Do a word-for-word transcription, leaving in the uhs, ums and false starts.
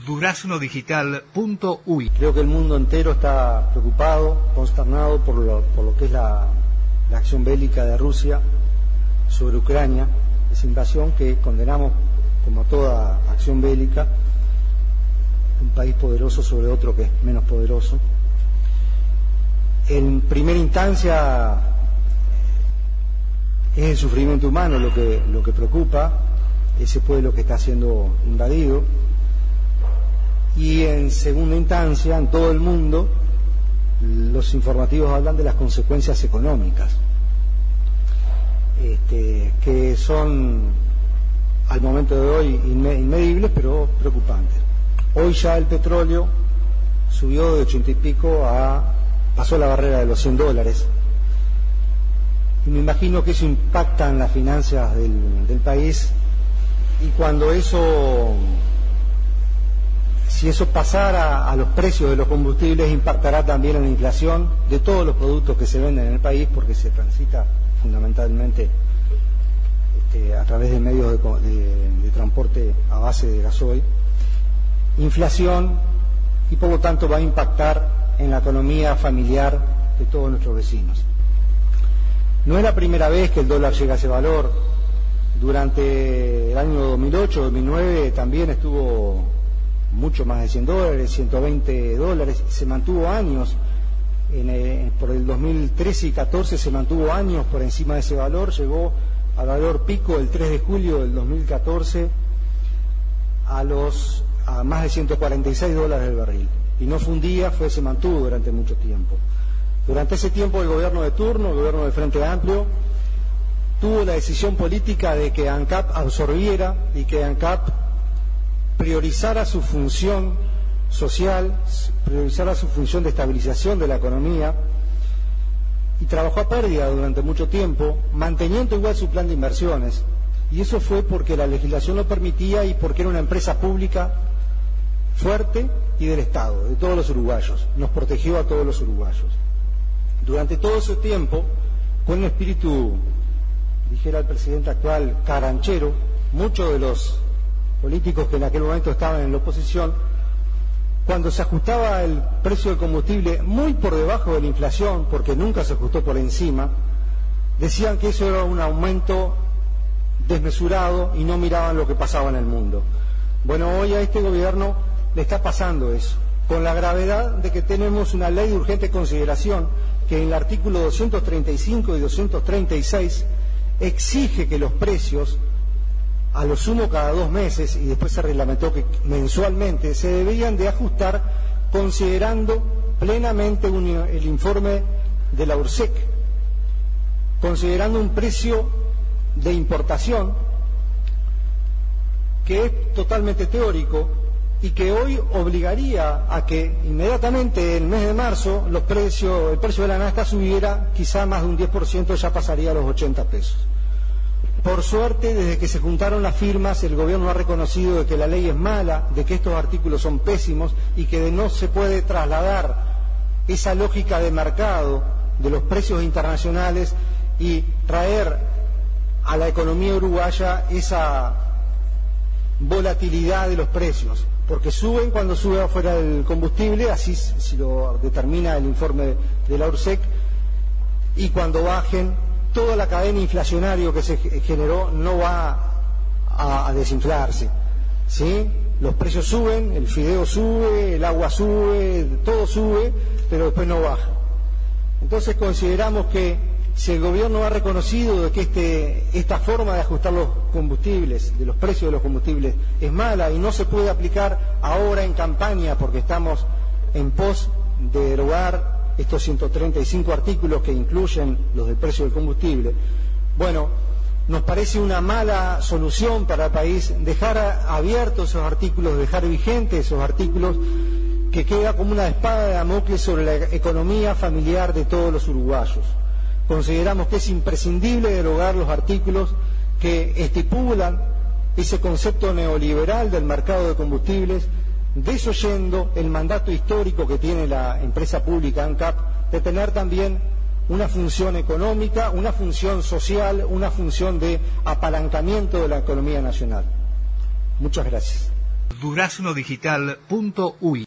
durazno digital punto u y. Creo que el mundo entero está preocupado, consternado por lo, por lo que es la, la acción bélica de Rusia sobre Ucrania, esa invasión que condenamos como toda acción bélica, un país poderoso sobre otro que es menos poderoso. En primera instancia es el sufrimiento humano lo que, lo que preocupa, ese pueblo que está siendo invadido, y en segunda instancia, en todo el mundo, los informativos hablan de las consecuencias económicas, este, que son al momento de hoy inmedibles, pero preocupantes. Hoy ya el petróleo subió de ochenta y pico a, pasó la barrera de los cien dólares, y me imagino que eso impacta en las finanzas del, del país, y cuando eso, si eso pasara a los precios de los combustibles, impactará también en la inflación de todos los productos que se venden en el país, porque se transita fundamentalmente este, a través de medios de, de, de transporte a base de gasoil, inflación, y por lo tanto va a impactar en la economía familiar de todos nuestros vecinos. No es la primera vez que el dólar llega a ese valor. Durante el año dos mil ocho, dos mil nueve también estuvo mucho más de cien dólares, ciento veinte dólares, se mantuvo años, en, eh, por el dos mil trece y catorce se mantuvo años por encima de ese valor, llegó al valor pico el tres de julio del dos mil catorce a los a más de ciento cuarenta y seis dólares el barril, y no fue un día, fue, se mantuvo durante mucho tiempo. Durante ese tiempo el gobierno de turno, el gobierno del Frente Amplio, tuvo la decisión política de que ANCAP absorbiera y que ANCAP priorizara su función social, priorizara su función de estabilización de la economía, y trabajó a pérdida durante mucho tiempo, manteniendo igual su plan de inversiones, y eso fue porque la legislación lo permitía y porque era una empresa pública fuerte y del Estado, de todos los uruguayos, nos protegió a todos los uruguayos. Durante todo ese tiempo, con un espíritu, dijera el presidente actual, caranchero, muchos de los políticos que en aquel momento estaban en la oposición, cuando se ajustaba el precio del combustible muy por debajo de la inflación, porque nunca se ajustó por encima, decían que eso era un aumento desmesurado y no miraban lo que pasaba en el mundo. Bueno, hoy a este gobierno le está pasando eso, con la gravedad de que tenemos una ley de urgente consideración que en el artículo doscientos treinta y cinco y doscientos treinta y seis exige que los precios, a lo sumo cada dos meses, y después se reglamentó que mensualmente, se deberían de ajustar considerando plenamente un, el informe de la URSEC, considerando un precio de importación que es totalmente teórico y que hoy obligaría a que inmediatamente en el mes de marzo los precios, el precio de la nafta subiera quizá más de un diez por ciento, ya pasaría a los ochenta pesos. Por suerte, desde que se juntaron las firmas, el gobierno ha reconocido de que la ley es mala, de que estos artículos son pésimos y que no se puede trasladar esa lógica de mercado de los precios internacionales y traer a la economía uruguaya esa volatilidad de los precios, porque suben cuando sube afuera el combustible, así si lo determina el informe de la URSEC, y cuando bajen, toda la cadena inflacionaria que se generó no va a, a desinflarse, ¿sí? Los precios suben, el fideo sube, el agua sube, todo sube, pero después no baja. Entonces consideramos que si el gobierno ha reconocido de que este, esta forma de ajustar los combustibles, de los precios de los combustibles, es mala y no se puede aplicar ahora en campaña porque estamos en pos de derogar estos ciento treinta y cinco artículos que incluyen los del precio del combustible, bueno, nos parece una mala solución para el país dejar abiertos esos artículos, dejar vigentes esos artículos, que queda como una espada de Damocles sobre la economía familiar de todos los uruguayos. Consideramos que es imprescindible derogar los artículos que estipulan ese concepto neoliberal del mercado de combustibles, desoyendo el mandato histórico que tiene la empresa pública ANCAP de tener también una función económica, una función social, una función de apalancamiento de la economía nacional. Muchas gracias. duraznodigital punto uy